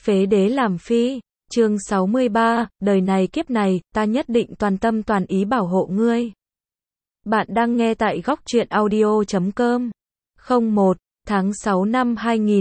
Phế đế làm phi. Chương 63, đời này kiếp này, ta nhất định toàn tâm toàn ý bảo hộ ngươi. Bạn đang nghe tại góc truyện audio.com. 01 tháng 6 năm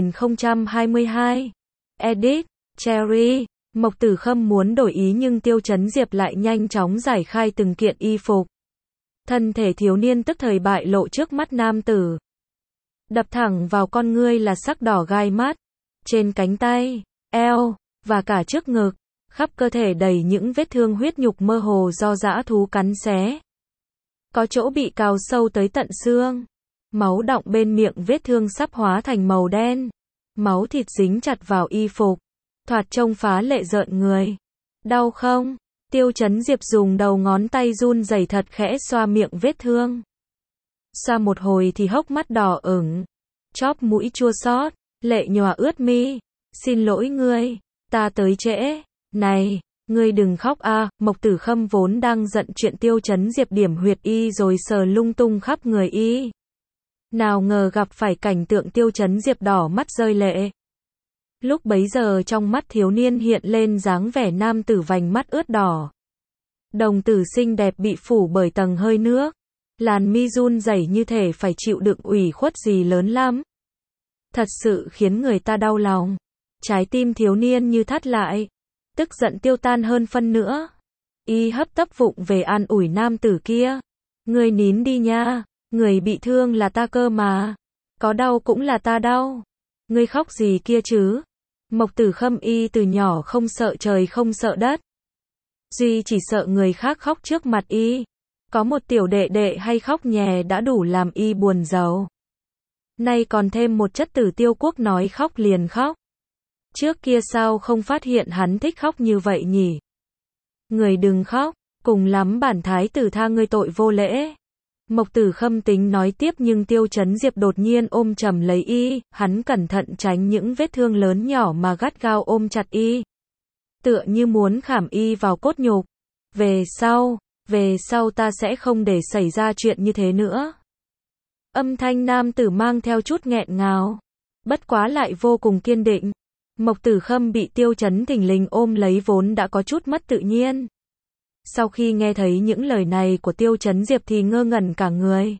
2022. Edit, Cherry. Mộc Tử Khâm muốn đổi ý nhưng Tiêu Chấn Diệp lại nhanh chóng giải khai từng kiện y phục. Thân thể thiếu niên tức thời bại lộ trước mắt nam tử. Đập thẳng vào con ngươi là sắc đỏ gai mắt. Trên cánh tay, eo, và cả trước ngực, khắp cơ thể đầy những vết thương huyết nhục mơ hồ do dã thú cắn xé. Có chỗ bị cào sâu tới tận xương. Máu đọng bên miệng vết thương sắp hóa thành màu đen. Máu thịt dính chặt vào y phục. Thoạt trông phá lệ rợn người. Đau không? Tiêu Chấn Diệp dùng đầu ngón tay run rẩy thật khẽ xoa miệng vết thương. Xoa một hồi thì hốc mắt đỏ ửng. Chóp mũi chua xót, lệ nhòa ướt mi. Xin lỗi ngươi, ta tới trễ. Này, ngươi đừng khóc a. Mộc Tử Khâm vốn đang giận chuyện Tiêu Chấn Diệp điểm huyệt y rồi sờ lung tung khắp người y. Nào ngờ gặp phải cảnh tượng Tiêu Chấn Diệp đỏ mắt rơi lệ. Lúc bấy giờ trong mắt thiếu niên hiện lên dáng vẻ nam tử vành mắt ướt đỏ. Đồng tử xinh đẹp bị phủ bởi tầng hơi nước. Làn mi run rẩy như thể phải chịu đựng ủy khuất gì lớn lắm. Thật sự khiến người ta đau lòng. Trái tim thiếu niên như thắt lại. Tức giận tiêu tan hơn phân nữa. Y hấp tấp vụng về an ủi nam tử kia. Ngươi nín đi nha. Người bị thương là ta cơ mà. Có đau cũng là ta đau. Ngươi khóc gì kia chứ? Mộc Tử Khâm y từ nhỏ không sợ trời không sợ đất. Duy chỉ sợ người khác khóc trước mặt y. Có một tiểu đệ đệ hay khóc nhè đã đủ làm y buồn rầu. Nay còn thêm một chất tử Tiêu Quốc nói khóc liền khóc. Trước kia sao không phát hiện hắn thích khóc như vậy nhỉ? Người đừng khóc, cùng lắm bản thái tử tha ngươi tội vô lễ. Mộc Tử Khâm tính nói tiếp nhưng Tiêu Chấn Diệp đột nhiên ôm chầm lấy y, hắn cẩn thận tránh những vết thương lớn nhỏ mà gắt gao ôm chặt y. Tựa như muốn khảm y vào cốt nhục. Về sau ta sẽ không để xảy ra chuyện như thế nữa. Âm thanh nam tử mang theo chút nghẹn ngào. Bất quá lại vô cùng kiên định. Mộc Tử Khâm bị Tiêu Chấn thình lình ôm lấy vốn đã có chút mất tự nhiên. Sau khi nghe thấy những lời này của Tiêu Chấn Diệp thì ngơ ngẩn cả người.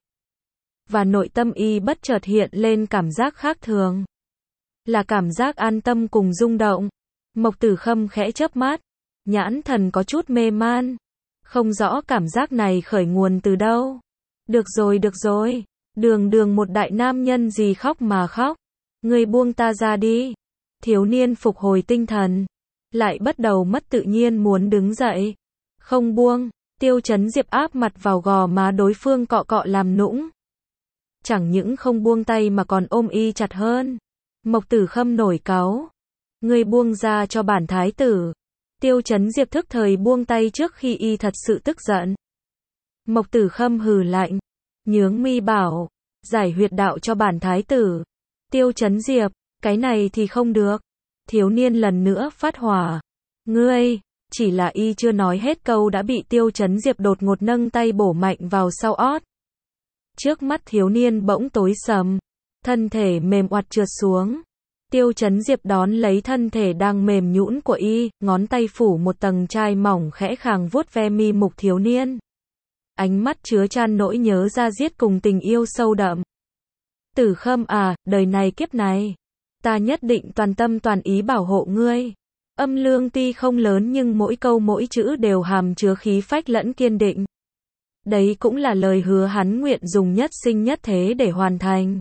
Và nội tâm y bất chợt hiện lên cảm giác khác thường. Là cảm giác an tâm cùng rung động. Mộc Tử Khâm khẽ chớp mắt. Nhãn thần có chút mê man. Không rõ cảm giác này khởi nguồn từ đâu. Được rồi. Đường một đại nam nhân gì khóc mà khóc. Ngươi buông ta ra đi. Thiếu niên phục hồi tinh thần. Lại bắt đầu mất tự nhiên muốn đứng dậy. Không buông. Tiêu Chấn Diệp áp mặt vào gò má đối phương cọ cọ làm nũng. Chẳng những không buông tay mà còn ôm y chặt hơn. Mộc Tử Khâm nổi cáu. Ngươi buông ra cho bản thái tử. Tiêu Chấn Diệp thức thời buông tay trước khi y thật sự tức giận. Mộc Tử Khâm hừ lạnh. Nhướng mi bảo. Giải huyệt đạo cho bản thái tử. Tiêu Chấn Diệp. Cái này thì không được. Thiếu niên lần nữa phát hỏa. Ngươi. Chỉ là y chưa nói hết câu đã bị Tiêu Chấn Diệp đột ngột nâng tay bổ mạnh vào sau ót. Trước mắt thiếu niên bỗng tối sầm. Thân thể mềm oặt trượt xuống. Tiêu Chấn Diệp đón lấy thân thể đang mềm nhũn của y, ngón tay phủ một tầng chai mỏng khẽ khàng vuốt ve mi mục thiếu niên. Ánh mắt chứa chan nỗi nhớ da diết cùng tình yêu sâu đậm. Tử Khâm à, đời này kiếp này, ta nhất định toàn tâm toàn ý bảo hộ ngươi. Âm lương tuy không lớn nhưng mỗi câu mỗi chữ đều hàm chứa khí phách lẫn kiên định. Đấy cũng là lời hứa hắn nguyện dùng nhất sinh nhất thế để hoàn thành.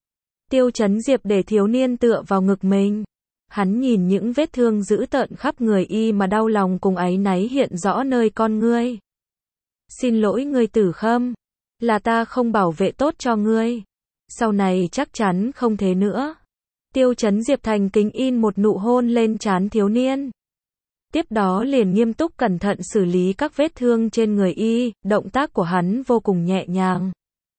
Tiêu Chấn Diệp để thiếu niên tựa vào ngực mình. Hắn nhìn những vết thương dữ tợn khắp người y mà đau lòng cùng áy náy hiện rõ nơi con ngươi. Xin lỗi ngươi Tử Khâm. Là ta không bảo vệ tốt cho ngươi. Sau này chắc chắn không thế nữa. Tiêu Chấn Diệp thành kính in một nụ hôn lên trán thiếu niên. Tiếp đó liền nghiêm túc cẩn thận xử lý các vết thương trên người y, động tác của hắn vô cùng nhẹ nhàng.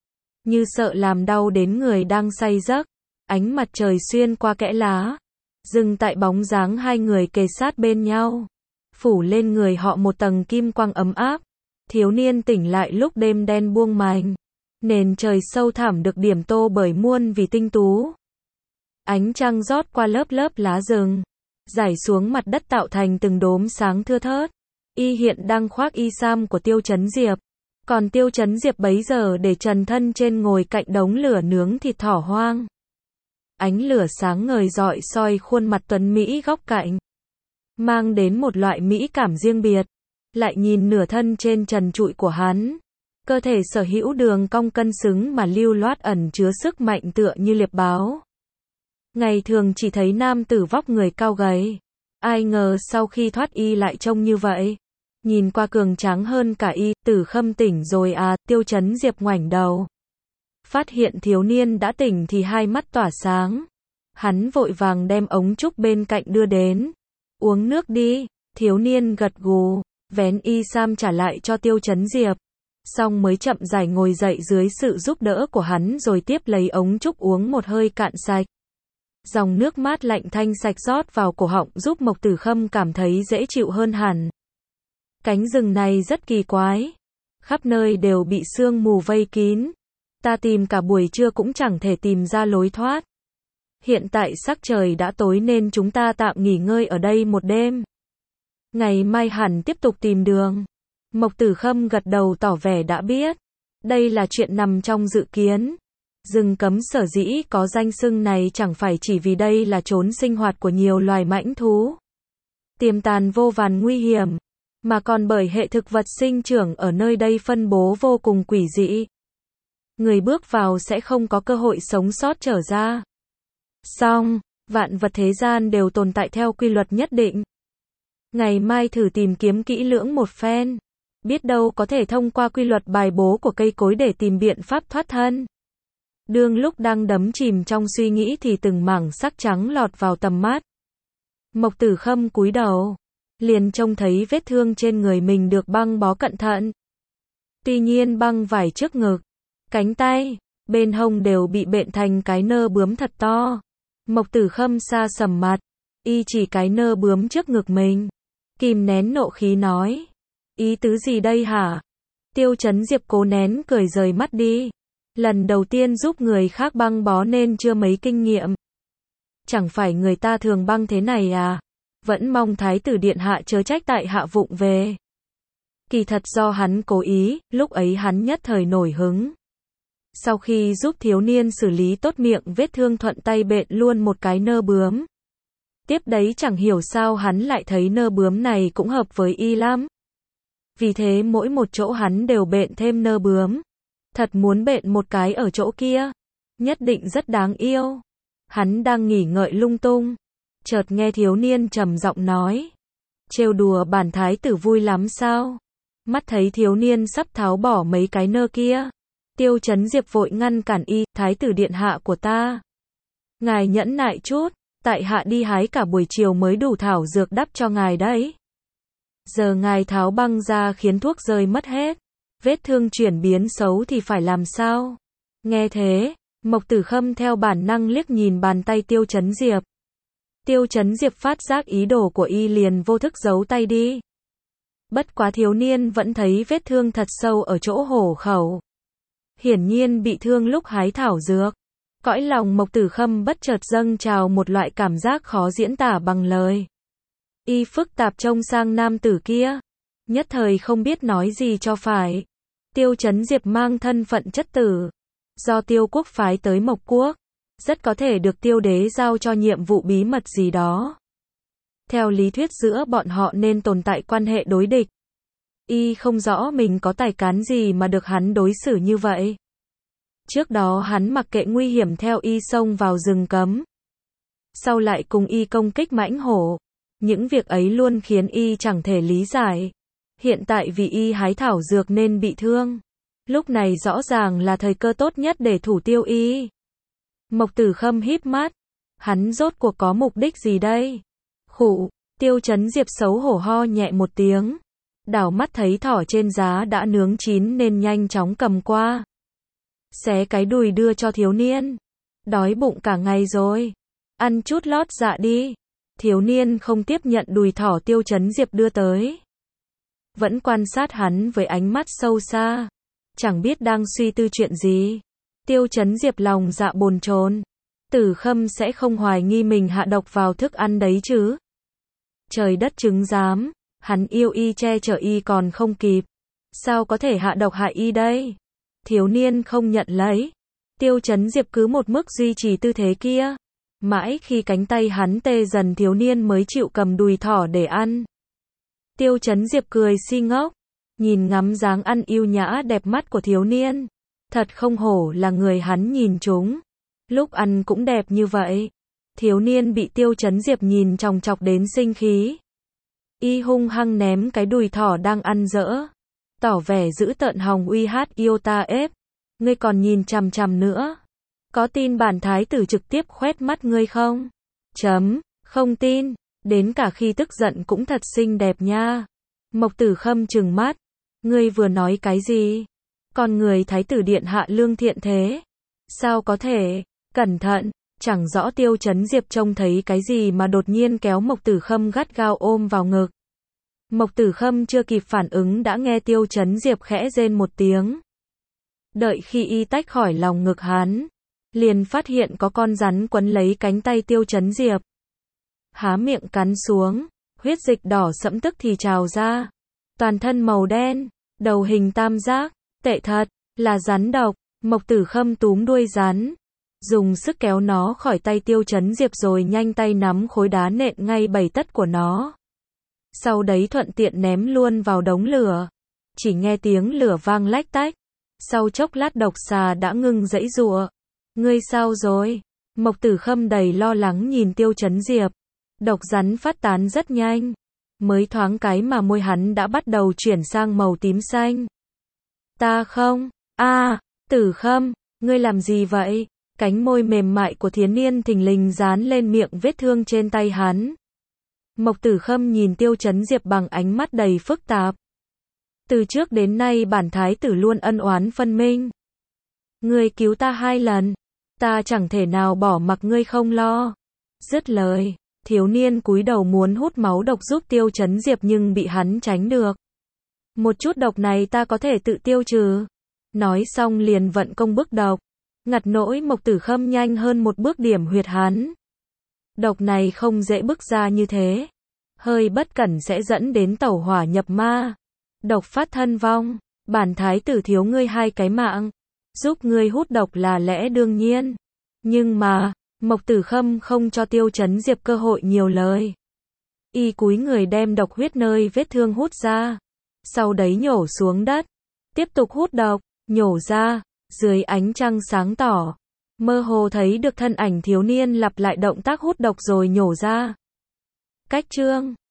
Như sợ làm đau đến người đang say giấc. Ánh mặt trời xuyên qua kẽ lá. Dừng tại bóng dáng hai người kề sát bên nhau. Phủ lên người họ một tầng kim quang ấm áp. Thiếu niên tỉnh lại lúc đêm đen buông mành. Nền trời sâu thẳm được điểm tô bởi muôn vì tinh tú. Ánh trăng rót qua lớp lớp lá rừng. rải xuống mặt đất tạo thành từng đốm sáng thưa thớt. Y hiện đang khoác y sam của Tiêu Chấn Diệp. Còn Tiêu Chấn Diệp bấy giờ để trần thân trên ngồi cạnh đống lửa nướng thịt thỏ hoang. Ánh lửa sáng ngời rọi soi khuôn mặt tuấn Mỹ góc cạnh, mang đến một loại mỹ cảm riêng biệt. Lại nhìn nửa thân trên trần trụi của hắn. Cơ thể sở hữu đường cong cân xứng mà lưu loát ẩn chứa sức mạnh tựa như liệp báo. Ngày thường chỉ thấy nam tử vóc người cao gầy. Ai ngờ sau khi thoát y lại trông như vậy. Nhìn qua cường tráng hơn cả y, Tử Khâm tỉnh rồi à, Tiêu Chấn Diệp ngoảnh đầu. Phát hiện thiếu niên đã tỉnh thì hai mắt tỏa sáng. Hắn vội vàng đem ống trúc bên cạnh đưa đến. Uống nước đi, thiếu niên gật gù, vén y sam trả lại cho Tiêu Chấn Diệp. Xong mới chậm rãi ngồi dậy dưới sự giúp đỡ của hắn rồi tiếp lấy ống trúc uống một hơi cạn sạch. Dòng nước mát lạnh thanh sạch rót vào cổ họng giúp Mộc Tử Khâm cảm thấy dễ chịu hơn hẳn. Cánh rừng này rất kỳ quái. Khắp nơi đều bị sương mù vây kín. Ta tìm cả buổi trưa cũng chẳng thể tìm ra lối thoát. Hiện tại sắc trời đã tối nên chúng ta tạm nghỉ ngơi ở đây một đêm. Ngày mai hẳn tiếp tục tìm đường. Mộc Tử Khâm gật đầu tỏ vẻ đã biết. Đây là chuyện nằm trong dự kiến. Rừng cấm sở dĩ có danh xưng này chẳng phải chỉ vì đây là chốn sinh hoạt của nhiều loài mãnh thú tiềm tàng vô vàn nguy hiểm, mà còn bởi hệ thực vật sinh trưởng ở nơi đây phân bố vô cùng quỷ dị. Người bước vào sẽ không có cơ hội sống sót trở ra. Song, vạn vật thế gian đều tồn tại theo quy luật nhất định. Ngày mai thử tìm kiếm kỹ lưỡng một phen. Biết đâu có thể thông qua quy luật bài bố của cây cối để tìm biện pháp thoát thân. Đương lúc đang đắm chìm trong suy nghĩ thì từng mảng sắc trắng lọt vào tầm mắt. Mộc Tử Khâm cúi đầu, liền trông thấy vết thương trên người mình được băng bó cẩn thận. Tuy nhiên băng vải trước ngực, cánh tay, bên hông đều bị bện thành cái nơ bướm thật to. Mộc Tử Khâm sa sầm mặt, y chỉ cái nơ bướm trước ngực mình, kìm nén nộ khí nói: "Ý tứ gì đây hả?" Tiêu Chấn Diệp cố nén cười rời mắt đi. Lần đầu tiên giúp người khác băng bó nên chưa mấy kinh nghiệm. Chẳng phải người ta thường băng thế này à? Vẫn mong Thái tử điện hạ chớ trách tại hạ vụng về. Kỳ thật do hắn cố ý, lúc ấy hắn nhất thời nổi hứng. Sau khi giúp thiếu niên xử lý tốt miệng vết thương thuận tay bện luôn một cái nơ bướm. Tiếp đấy chẳng hiểu sao hắn lại thấy nơ bướm này cũng hợp với y lắm. Vì thế mỗi một chỗ hắn đều bện thêm nơ bướm. Thật muốn bện một cái ở chỗ kia. Nhất định rất đáng yêu. Hắn đang nghỉ ngợi lung tung. Chợt nghe thiếu niên trầm giọng nói: "Trêu đùa bản thái tử vui lắm sao?" Mắt thấy thiếu niên sắp tháo bỏ mấy cái nơ kia. Tiêu Chấn Diệp vội ngăn cản y: "Thái tử điện hạ của ta. Ngài nhẫn nại chút. Tại hạ đi hái cả buổi chiều mới đủ thảo dược đắp cho ngài đấy. Giờ ngài tháo băng ra khiến thuốc rơi mất hết. Vết thương chuyển biến xấu thì phải làm sao?" Nghe thế, Mộc Tử Khâm theo bản năng liếc nhìn bàn tay Tiêu Chấn Diệp. Tiêu Chấn Diệp phát giác ý đồ của y liền vô thức giấu tay đi. Bất quá thiếu niên vẫn thấy vết thương thật sâu ở chỗ hổ khẩu. Hiển nhiên bị thương lúc hái thảo dược. Cõi lòng Mộc Tử Khâm bất chợt dâng trào một loại cảm giác khó diễn tả bằng lời. Y phức tạp trông sang nam tử kia. Nhất thời không biết nói gì cho phải. Tiêu Chấn Diệp mang thân phận chất tử. Do Tiêu quốc phái tới Mộc quốc. Rất có thể được Tiêu đế giao cho nhiệm vụ bí mật gì đó. Theo lý thuyết giữa bọn họ nên tồn tại quan hệ đối địch. Y không rõ mình có tài cán gì mà được hắn đối xử như vậy. Trước đó hắn mặc kệ nguy hiểm theo y xông vào rừng cấm. Sau lại cùng y công kích mãnh hổ. Những việc ấy luôn khiến y chẳng thể lý giải. Hiện tại vì y hái thảo dược nên bị thương. Lúc này rõ ràng là thời cơ tốt nhất để thủ tiêu y. Mộc Tử Khâm híp mắt. Hắn rốt cuộc có mục đích gì đây? Khụ, Tiêu Chấn Diệp xấu hổ ho nhẹ một tiếng. Đảo mắt thấy thỏ trên giá đã nướng chín nên nhanh chóng cầm qua. Xé cái đùi đưa cho thiếu niên. Đói bụng cả ngày rồi. Ăn chút lót dạ đi. Thiếu niên không tiếp nhận đùi thỏ Tiêu Chấn Diệp đưa tới. Vẫn quan sát hắn với ánh mắt sâu xa. Chẳng biết đang suy tư chuyện gì. Tiêu Chấn Diệp lòng dạ bồn chồn. Tử Khâm sẽ không hoài nghi mình hạ độc vào thức ăn đấy chứ. Trời đất chứng giám, hắn yêu y che chở y còn không kịp. Sao có thể hạ độc hại y đây? Thiếu niên không nhận lấy. Tiêu Chấn Diệp cứ một mức duy trì tư thế kia. Mãi khi cánh tay hắn tê dần thiếu niên mới chịu cầm đùi thỏ để ăn. Tiêu Chấn Diệp cười si ngốc. Nhìn ngắm dáng ăn yêu nhã đẹp mắt của thiếu niên. Thật không hổ là người hắn nhìn trúng. Lúc ăn cũng đẹp như vậy. Thiếu niên bị Tiêu Chấn Diệp nhìn chòng chọc đến sinh khí. Y hung hăng ném cái đùi thỏ đang ăn dỡ. Tỏ vẻ giữ tợn hòng uy hát yêu ta ép. Ngươi còn nhìn chằm chằm nữa. Có tin bản thái tử trực tiếp khoét mắt ngươi không? Không tin. Đến cả khi tức giận cũng thật xinh đẹp nha. Mộc Tử Khâm trừng mắt. Ngươi vừa nói cái gì? Con người thái tử điện hạ lương thiện thế. Sao có thể? Cẩn thận. Chẳng rõ Tiêu Chấn Diệp trông thấy cái gì mà đột nhiên kéo Mộc Tử Khâm gắt gao ôm vào ngực. Mộc Tử Khâm chưa kịp phản ứng đã nghe Tiêu Chấn Diệp khẽ rên một tiếng. Đợi khi y tách khỏi lòng ngực hắn, liền phát hiện có con rắn quấn lấy cánh tay Tiêu Chấn Diệp. Há miệng cắn xuống, huyết dịch đỏ sẫm tức thì trào ra. Toàn thân màu đen, đầu hình tam giác, tệ thật, là rắn độc. Mộc Tử Khâm túm đuôi rắn, dùng sức kéo nó khỏi tay Tiêu Chấn Diệp rồi nhanh tay nắm khối đá nện ngay bầy tất của nó. Sau đấy thuận tiện ném luôn vào đống lửa. Chỉ nghe tiếng lửa vang lách tách. Sau chốc lát độc xà đã ngưng giãy giụa. Ngươi sao rồi? Mộc Tử Khâm đầy lo lắng nhìn Tiêu Chấn Diệp. Độc rắn phát tán rất nhanh. Mới thoáng cái mà môi hắn đã bắt đầu chuyển sang màu tím xanh. Ta không. Tử Khâm, ngươi làm gì vậy? Cánh môi mềm mại của thiếu niên thình lình dán lên miệng vết thương trên tay hắn. Mộc Tử Khâm nhìn Tiêu Chấn Diệp bằng ánh mắt đầy phức tạp. Từ trước đến nay bản thái tử luôn ân oán phân minh. Ngươi cứu ta 2 lần, ta chẳng thể nào bỏ mặc ngươi không lo. Dứt lời, thiếu niên cúi đầu muốn hút máu độc giúp Tiêu Chấn Diệp nhưng bị hắn tránh được. Một chút độc này ta có thể tự tiêu trừ. Nói xong liền vận công bức độc. Ngặt nỗi Mộc Tử Khâm nhanh hơn một bước điểm huyệt hắn. Độc này không dễ bức ra như thế. Hơi bất cẩn sẽ dẫn đến tẩu hỏa nhập ma. Độc phát thân vong. Bản thái tử thiếu ngươi 2 cái mạng. Giúp ngươi hút độc là lẽ đương nhiên. Nhưng mà, Mộc Tử Khâm không cho Tiêu Chấn Diệp cơ hội nhiều lời. Y cúi người đem độc huyết nơi vết thương hút ra. Sau đấy nhổ xuống đất. Tiếp tục hút độc, nhổ ra. Dưới ánh trăng sáng tỏ, mơ hồ thấy được thân ảnh thiếu niên lặp lại động tác hút độc rồi nhổ ra. Cách chương